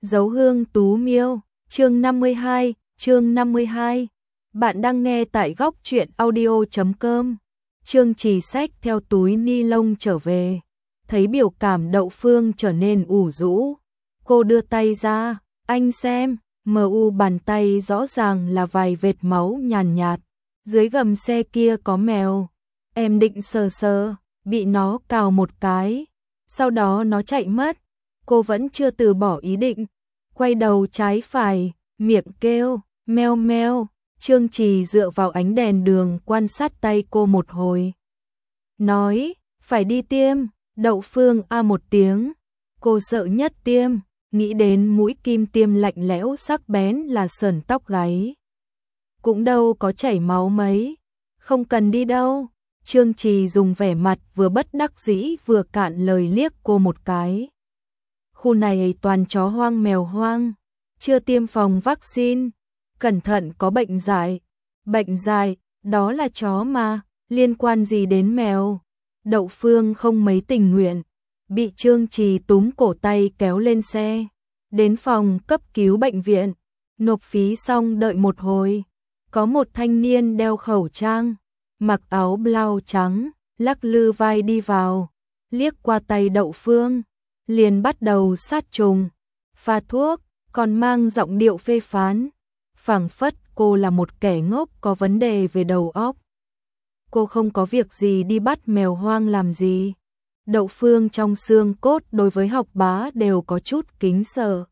Dấu hương Tú Miêu, chương 52. Bạn đang nghe tại góc truyện audio.com. Trương Trì xách theo túi ni lông trở về, thấy biểu cảm Đậu Phương trở nên ủ rũ. Cô đưa tay ra, anh xem, mu bàn tay rõ ràng là vài vệt máu nhàn nhạt. Dưới gầm xe kia có mèo, em định sờ sờ, bị nó cào một cái, sau đó nó chạy mất. Cô vẫn chưa từ bỏ ý định, quay đầu trái phải, miệng kêu, meo meo. Trương Trì dựa vào ánh đèn đường quan sát tay cô một hồi. Nói, phải đi tiêm. Đậu Phương a một tiếng. Cô sợ nhất tiêm, nghĩ đến mũi kim tiêm lạnh lẽo sắc bén là sởn tóc gáy. Cũng đâu có chảy máu mấy, không cần đi đâu. Trương Trì dùng vẻ mặt vừa bất đắc dĩ vừa cạn lời liếc cô một cái. Khu này toàn chó hoang mèo hoang, chưa tiêm phòng vaccine, cẩn thận có bệnh dại. Bệnh dại, đó là chó mà, liên quan gì đến mèo? Đậu Phương không mấy tình nguyện, bị Trương Trì túm cổ tay kéo lên xe, đến phòng cấp cứu bệnh viện. Nộp phí xong đợi một hồi, có một thanh niên đeo khẩu trang, mặc áo blau trắng, lắc lư vai đi vào, liếc qua tay Đậu Phương, liền bắt đầu sát trùng, pha thuốc, còn mang giọng điệu phê phán, phảng phất cô là một kẻ ngốc có vấn đề về đầu óc. Cô không có việc gì đi bắt mèo hoang làm gì? Đậu Phương trong xương cốt đối với học bá đều có chút kính sợ.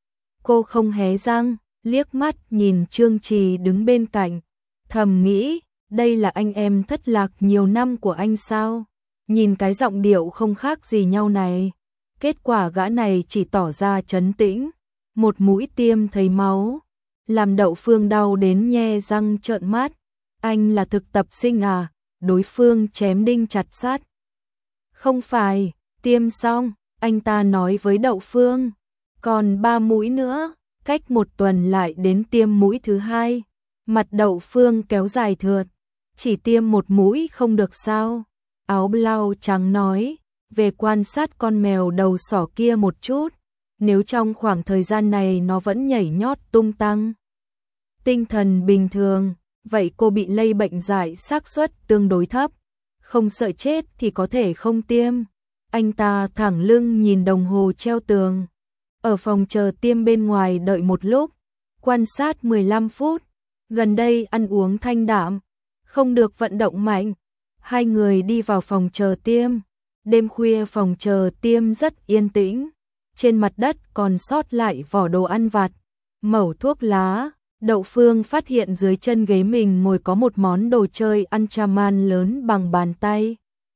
Cô không hé răng, liếc mắt nhìn Trương Trì đứng bên cạnh, thầm nghĩ, đây là anh em thất lạc nhiều năm của anh sao? Nhìn cái giọng điệu không khác gì nhau này. Kết quả gã này chỉ tỏ ra trấn tĩnh, một mũi tiêm thấy máu, làm Đậu Phương đau đến nhe răng trợn mắt. Anh là thực tập sinh à? Đối phương chém đinh chặt sắt. Không phải, tiêm xong, anh ta nói với Đậu Phương, còn 3 mũi nữa, cách 1 tuần lại đến tiêm mũi thứ 2. Mặt Đậu Phương kéo dài thượt, chỉ tiêm 1 mũi không được sao? Áo blau trắng nói, về quan sát con mèo đầu sỏ kia một chút, nếu trong khoảng thời gian này nó vẫn nhảy nhót tung tăng, tinh thần bình thường, vậy cô bị lây bệnh dại xác suất tương đối thấp, không sợ chết thì có thể không tiêm. Anh ta thẳng lưng nhìn đồng hồ treo tường, ở phòng chờ tiêm bên ngoài đợi một lúc, quan sát 15 phút, gần đây ăn uống thanh đạm, không được vận động mạnh. Hai người đi vào phòng chờ tiêm. Đêm khuya phòng chờ tiêm rất yên tĩnh, trên mặt đất còn sót lại vỏ đồ ăn vặt, mẩu thuốc lá. Đậu Phương phát hiện dưới chân ghế mình ngồi có một món đồ chơi Antraman lớn bằng bàn tay.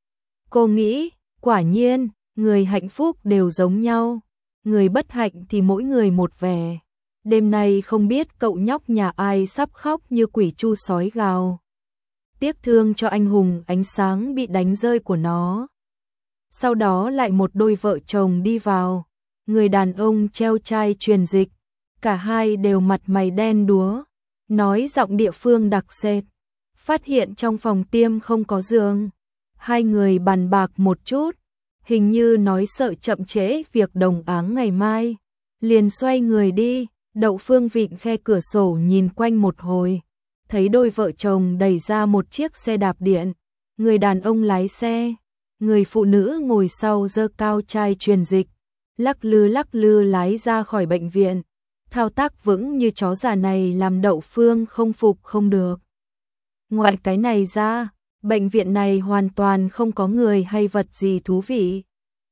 Cô nghĩ, quả nhiên, người hạnh phúc đều giống nhau, người bất hạnh thì mỗi người một vẻ. Đêm nay không biết cậu nhóc nhà ai sắp khóc như quỷ chu sói gào. Tiếc thương cho anh hùng ánh sáng bị đánh rơi của nó. Sau đó lại một đôi vợ chồng đi vào, người đàn ông treo chai truyền dịch, cả hai đều mặt mày đen đúa, nói giọng địa phương đặc sệt. Phát hiện trong phòng tiêm không có giường, hai người bàn bạc một chút, hình như nói sợ chậm trễ việc đồng áng ngày mai, liền xoay người đi. Đậu Phương vịn khe cửa sổ nhìn quanh một hồi, thấy đôi vợ chồng đẩy ra một chiếc xe đạp điện, người đàn ông lái xe, người phụ nữ ngồi sau giơ cao chai truyền dịch, lắc lư lái ra khỏi bệnh viện. Thao tác vững như chó già này làm Đậu Phương không phục không được. Ngoài cái này ra, bệnh viện này hoàn toàn không có người hay vật gì thú vị.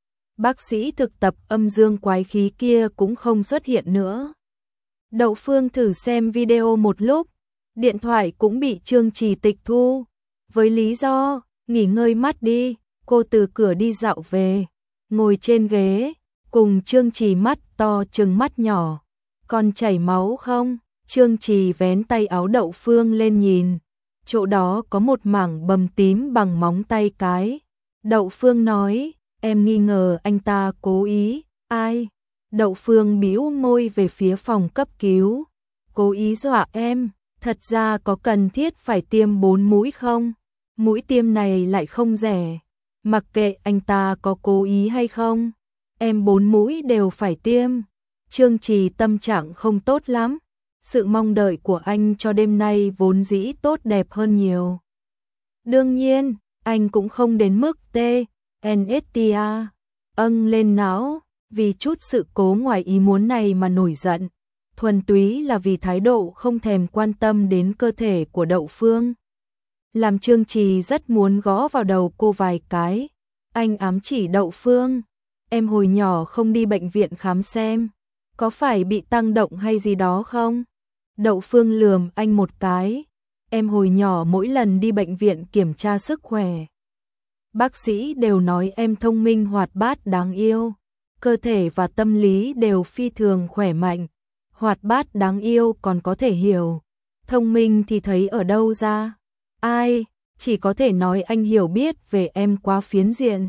Bác sĩ thực tập âm dương quái khí kia cũng không xuất hiện nữa. Đậu Phương thử xem video một lúc, điện thoại cũng bị Trương Trì tịch thu, với lý do, nghỉ ngơi mắt đi. Cô từ cửa đi dạo về, ngồi trên ghế, cùng Trương Trì mắt to trừng mắt nhỏ. Còn chảy máu không? Trương Trì vén tay áo Đậu Phương lên nhìn, chỗ đó có một mảng bầm tím bằng móng tay cái. Đậu Phương nói, em nghi ngờ anh ta cố ý. Ai? Đậu Phương bĩu môi về phía phòng cấp cứu. Cố ý dọa em, thật ra có cần thiết phải tiêm 4 mũi không? Mũi tiêm này lại không rẻ. Mặc kệ anh ta có cố ý hay không, em 4 mũi đều phải tiêm. Trương Trì tâm trạng không tốt lắm. Sự mong đợi của anh cho đêm nay vốn dĩ tốt đẹp hơn nhiều. Đương nhiên, anh cũng không đến mức TNSTA lên não, vì chút sự cố ngoài ý muốn này mà nổi giận. Thuần túy là vì thái độ không thèm quan tâm đến cơ thể của Đậu Phương. Làm Trương Trì rất muốn gõ vào đầu cô vài cái. Anh ám chỉ Đậu Phương, em hồi nhỏ không đi bệnh viện khám xem, có phải bị tăng động hay gì đó không? Đậu Phương lườm anh một cái, em hồi nhỏ mỗi lần đi bệnh viện kiểm tra sức khỏe, bác sĩ đều nói em thông minh hoạt bát đáng yêu, cơ thể và tâm lý đều phi thường khỏe mạnh, hoạt bát đáng yêu còn có thể hiểu, thông minh thì thấy ở đâu ra? Ai, chỉ có thể nói anh hiểu biết về em quá phiến diện.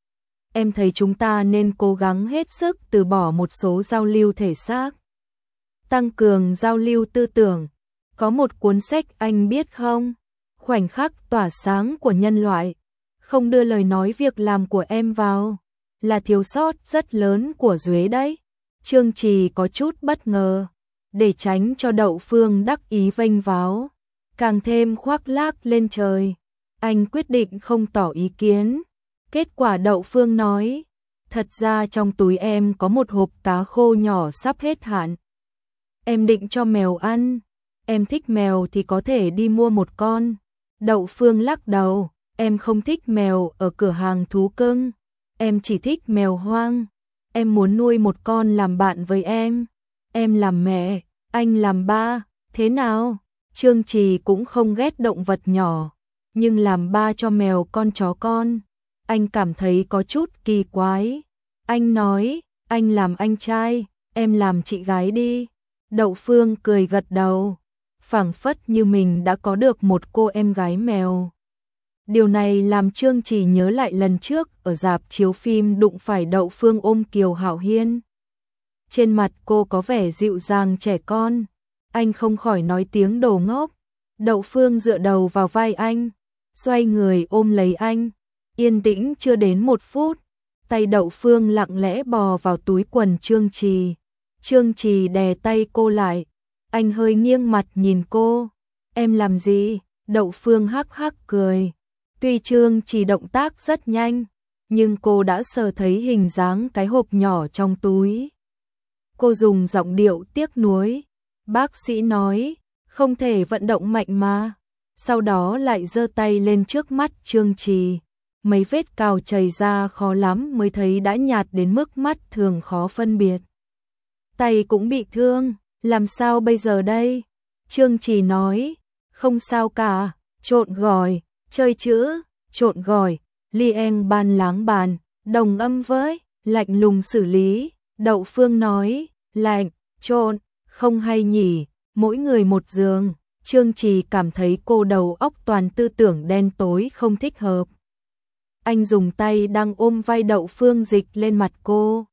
Em thấy chúng ta nên cố gắng hết sức từ bỏ một số giao lưu thể xác, tăng cường giao lưu tư tưởng. Có một cuốn sách anh biết không? Khoảnh khắc tỏa sáng của nhân loại. Không đưa lời nói việc làm của em vào là thiếu sót rất lớn của Duế đấy. Trương Trì có chút bất ngờ, để tránh cho Đậu Phương đắc ý vênh váo, càng thêm khoác lác lên trời. Anh quyết định không tỏ ý kiến. Kết quả Đậu Phương nói, thật ra trong túi em có một hộp cá khô nhỏ sắp hết hạn. Em định cho mèo ăn, em thích mèo thì có thể đi mua một con. Đậu Phương lắc đầu, em không thích mèo ở cửa hàng thú cưng, em chỉ thích mèo hoang. Em muốn nuôi một con làm bạn với em làm mẹ, anh làm ba, thế nào? Trương Trì cũng không ghét động vật nhỏ, nhưng làm ba cho mèo con chó con, anh cảm thấy có chút kỳ quái. Anh nói, anh làm anh trai, em làm chị gái đi. Đậu Phương cười gật đầu, phảng phất như mình đã có được một cô em gái mèo. Điều này làm Trương Trì nhớ lại lần trước ở rạp chiếu phim đụng phải Đậu Phương ôm Kiều Hạo Hiên. Trên mặt cô có vẻ dịu dàng trẻ con, anh không khỏi nói tiếng đồ ngốc. Đậu Phương dựa đầu vào vai anh, xoay người ôm lấy anh. Yên tĩnh chưa đến 1 phút, tay Đậu Phương lặng lẽ bò vào túi quần Trương Trì. Trương Trì đè tay cô lại, anh hơi nghiêng mặt nhìn cô. Em làm gì? Đậu Phương hắc hắc cười. Tuy Trương Trì động tác rất nhanh, nhưng cô đã sờ thấy hình dáng cái hộp nhỏ trong túi. Cô dùng giọng điệu tiếc nuối. Bác sĩ nói, không thể vận động mạnh mà. Sau đó lại giơ tay lên trước mắt Trương Trì. Mấy vết cào chảy ra khó lắm mới thấy đã nhạt đến mức mắt thường khó phân biệt. Tay cũng bị thương, làm sao bây giờ đây? Trương Trì nói, không sao cả, trộn gỏi, chơi chữ, trộn gỏi, liêng ban láng bàn, đồng âm với, lạnh lùng xử lý. Đậu Phương nói, lạnh, trộn, không hay nhỉ, mỗi người một giường. Trương Trì cảm thấy cô đầu óc toàn tư tưởng đen tối không thích hợp. Anh dùng tay đang ôm vai Đậu Phương dịch lên mặt cô.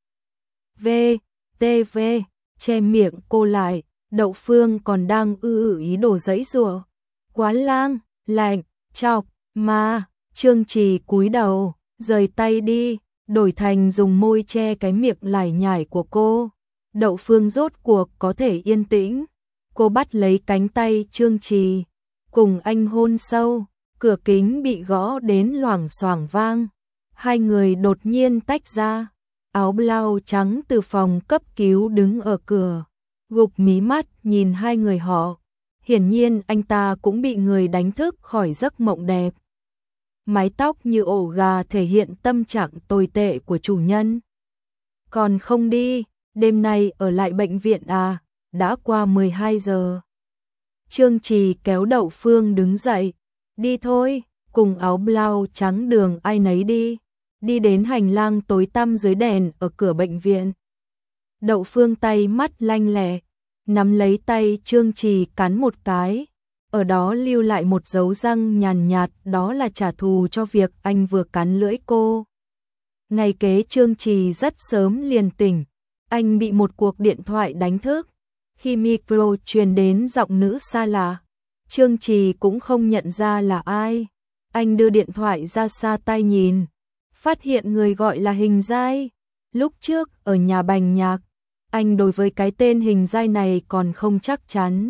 Che miệng cô lại. Đậu Phương còn đang ý đồ giãy giụa. Quá lang, lạnh, chọc, mà. Trương Trì cúi đầu, rời tay đi, đổi thành dùng môi che cái miệng lải nhải của cô. Đậu Phương rốt cuộc có thể yên tĩnh. Cô bắt lấy cánh tay Trương Trì, cùng anh hôn sâu. Cửa kính bị gõ đến loảng xoảng vang. Hai người đột nhiên tách ra. Áo blau trắng từ phòng cấp cứu đứng ở cửa, gục mí mắt nhìn hai người họ. Hiển nhiên anh ta cũng bị người đánh thức khỏi giấc mộng đẹp. Mái tóc như ổ gà thể hiện tâm trạng tồi tệ của chủ nhân. Còn không đi, đêm nay ở lại bệnh viện à, đã qua 12 giờ. Trương Trì kéo Đậu Phương đứng dậy. Đi thôi, cùng áo blau trắng đường ai nấy đi. Đi đến hành lang tối tăm dưới đèn ở cửa bệnh viện. Đậu Phương tay mắt lanh lẹ, nắm lấy tay Trương Trì cắn một cái. Ở đó lưu lại một dấu răng nhàn nhạt, đó là trả thù cho việc anh vừa cắn lưỡi cô. Ngày kế Trương Trì rất sớm liền tỉnh. Anh bị một cuộc điện thoại đánh thức. Khi micro truyền đến giọng nữ xa lạ, Trương Trì cũng không nhận ra là ai. Anh đưa điện thoại ra xa tai nhìn, phát hiện người gọi là Hình Giai. Lúc trước ở nhà Bành Nhạc, Anh đối với cái tên Hình Giai này còn không chắc chắn,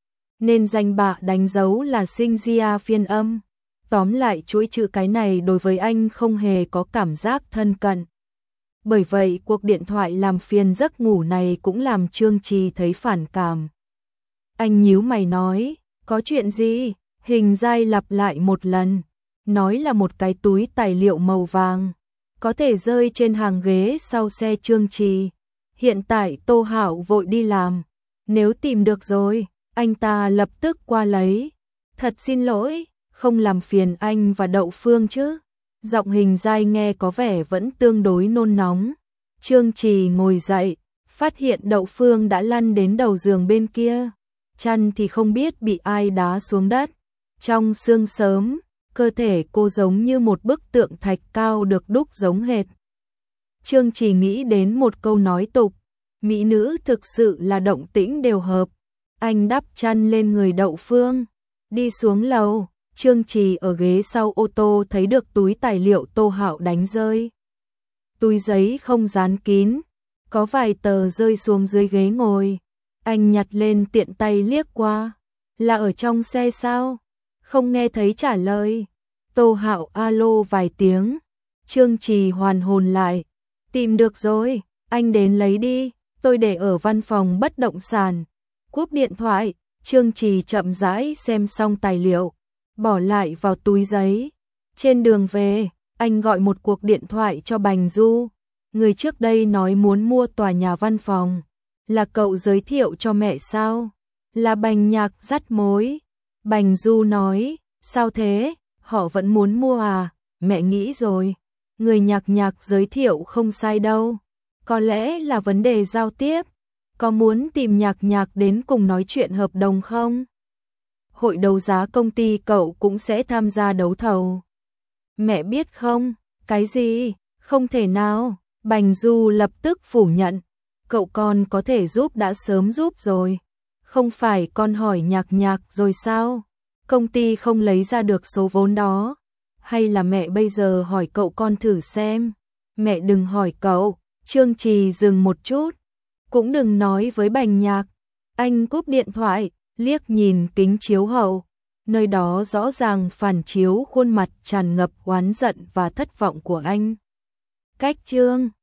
nên danh bạ đánh dấu là sinh gia phiên âm. Tóm lại chuỗi chữ cái này đối với anh không hề có cảm giác thân cận. Bởi vậy cuộc điện thoại làm phiền giấc ngủ này cũng làm Trương Trì thấy phản cảm. Anh nhíu mày nói, có chuyện gì? Hình Giai lặp lại một lần, nói là một cái túi tài liệu màu vàng, có thể rơi trên hàng ghế sau xe Trương Trì. Hiện tại Tô Hạo vội đi làm, nếu tìm được rồi, anh ta lập tức qua lấy. Thật xin lỗi, không làm phiền anh và Đậu Phương chứ? Giọng Hình Giai nghe có vẻ vẫn tương đối nôn nóng. Trương Trì ngồi dậy, phát hiện Đậu Phương đã lăn đến đầu giường bên kia, chăn thì không biết bị ai đá xuống đất. Trong sương sớm, cơ thể cô giống như một bức tượng thạch cao được đúc giống hệt. Trương Trì nghĩ đến một câu nói tục, mỹ nữ thực sự là động tĩnh đều hợp. Anh đắp chăn lên người Đậu Phương, đi xuống lầu. Trương Trì ở ghế sau ô tô thấy được túi tài liệu Tô Hạo đánh rơi. Túi giấy không dán kín, có vài tờ rơi xuống dưới ghế ngồi. Anh nhặt lên tiện tay liếc qua, là ở trong xe sao? Không nghe thấy trả lời. Tô Hạo alo vài tiếng, Trương Trì hoàn hồn lại. Tìm được rồi, anh đến lấy đi, tôi để ở văn phòng bất động sản. Cúp điện thoại, Trương Trì chậm rãi xem xong tài liệu, bỏ lại vào túi giấy. Trên đường về, anh gọi một cuộc điện thoại cho Bành Du. Người trước đây nói muốn mua tòa nhà văn phòng, là cậu giới thiệu cho mẹ sao? Là Bành Nhạc dắt mối. Bành Du nói, sao thế, họ vẫn muốn mua à? Mẹ nghĩ rồi, người Nhạc giới thiệu không sai đâu. Có lẽ là vấn đề giao tiếp. Có muốn tìm Nhạc đến cùng nói chuyện hợp đồng không? Hội đấu giá công ty cậu cũng sẽ tham gia đấu thầu. Mẹ biết không? Cái gì? Không thể nào. Bành Du lập tức phủ nhận. Cậu con có thể giúp đã sớm giúp rồi. Không phải con hỏi Nhạc rồi sao? Công ty không lấy ra được số vốn đó. Hay là mẹ bây giờ hỏi cậu con thử xem? Mẹ đừng hỏi cậu. Trương Trì dừng một chút. Cũng đừng nói với Bành Nhạc. Anh cúp điện thoại, liếc nhìn kính chiếu hậu. Nơi đó rõ ràng phản chiếu khuôn mặt tràn ngập oán giận và thất vọng của anh. Cách Trương